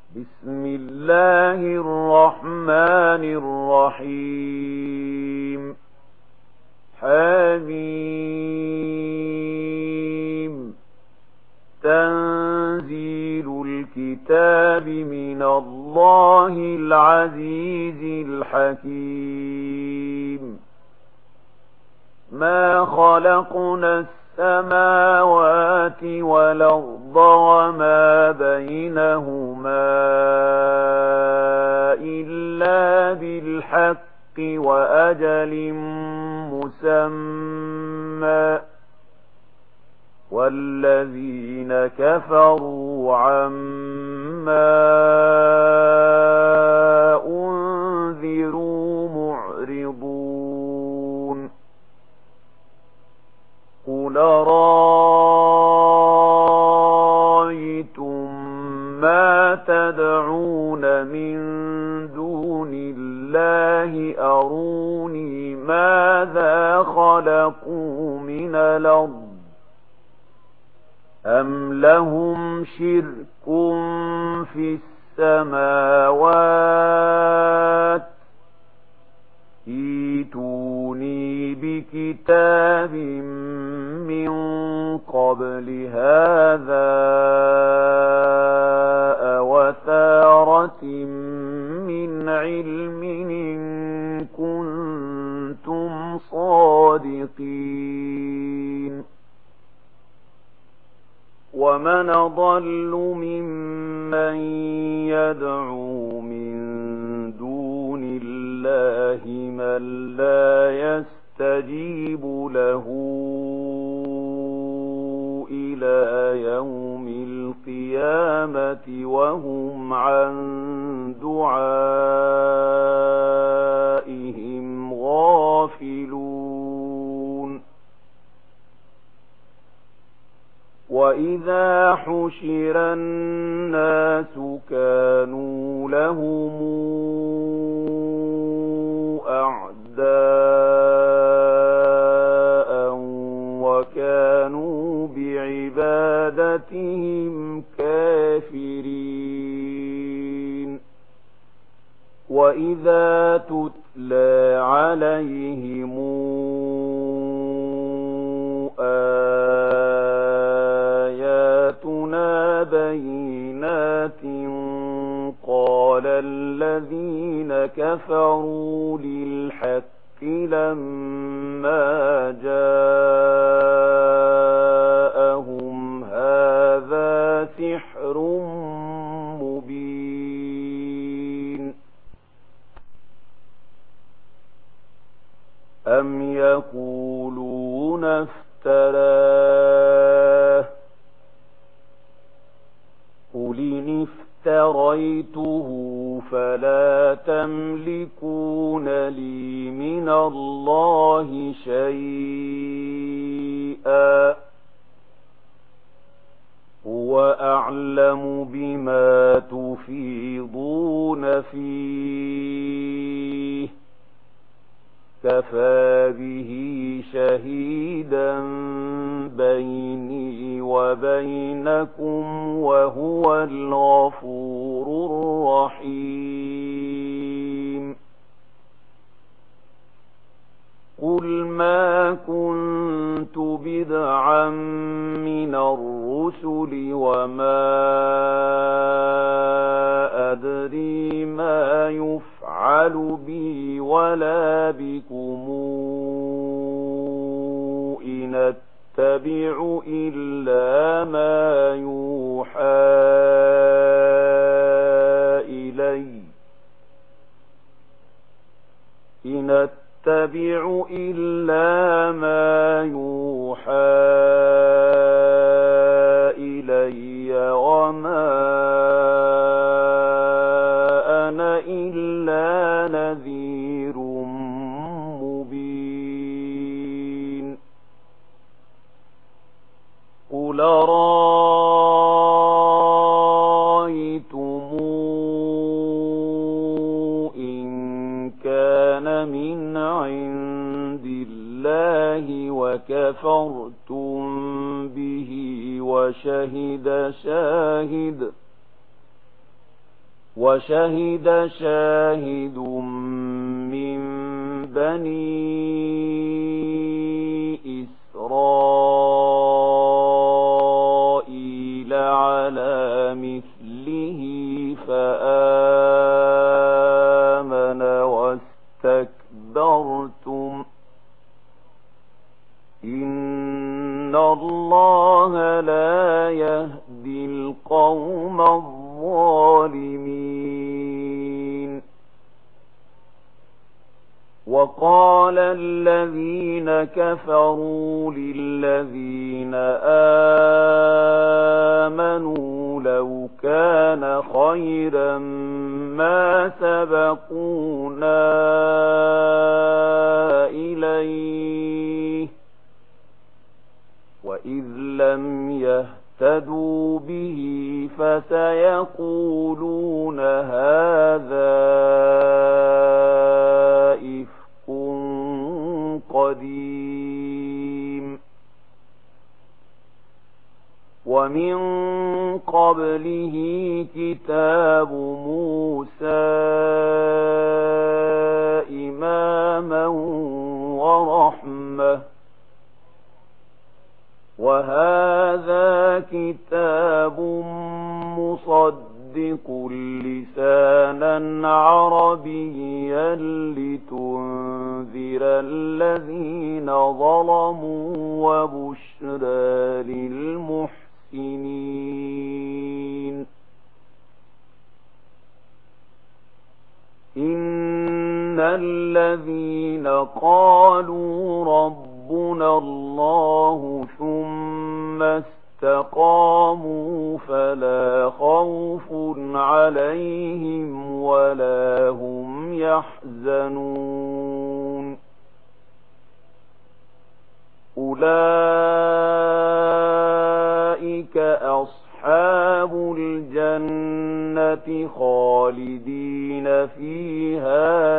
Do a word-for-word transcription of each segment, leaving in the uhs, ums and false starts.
بسم الله الرحمن الرحيم. حميم. تنزيل الكتاب من الله العزيز الحكيم. ما خلقنا السماوات والأرض وما بينهما إلا بالحق وأجل مسمى، والذين كفروا عما أنذروا معرضون. قل رأيتم ما تدعون من دون الله أروني ماذا خلقوا من الأرض أم لهم شرك في السماوات ائتوني بكتاب من قبل هذا أوثارة من علم إن كنتم صادقين. ومن أضل ممن يدعو من دون الله من لا يستجيب له إلى يوم القيامة وهم عن دعائهم غافلون. وإذا حشر الناس كانوا لهم أعداء وكانوا بعبادتهم كافرين. وإذا تتلى عليهم آياتنا بينات قال الذين كفروا للحق لما جاءهم هذا سحر مبين. أم يقولون افتراه قل إن افتريته فلا تملكون لي من الله شيئا هو أعلم بما تفيضون فيه كفى به شهيدا بيني وبينكم وهو الغفور الرحيم. قل ما كنت بدعا من الرسل وما أدري ما يفعل بي ولا بكم إن أتبع إلا ما يوحى إلي إن أتبع إلا ما يوحى إلي وما أنا إلا نذير مبين. قل رأيتم إن كان من عند الله وكفرتم به وشهد شاهد وشهد شاهد من بني إسرائيل على مثله فآمن واستكبرتم إن الله لا يهدي القوم الظالمين. وقال الذين كفروا للذين آمنوا لو كان خيرا ما سبقونا إليه وإذ لم يهتدوا به فسيقولون هذا إفك قديم. ومن قبله كتاب موسى إماما ورحمة وهذا كتاب مصدق لسانا عربيا لتنذر الذين ظلموا وبشرى للمحسنين. إن الذين قالوا ربنا الله ثم استقاموا فلا خوف عليهم ولا هم يحزنون. أولئك أصحاب الجنة خالدين فيها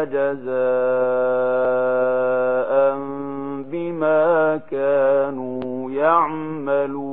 جزاء بما كانوا يعملون.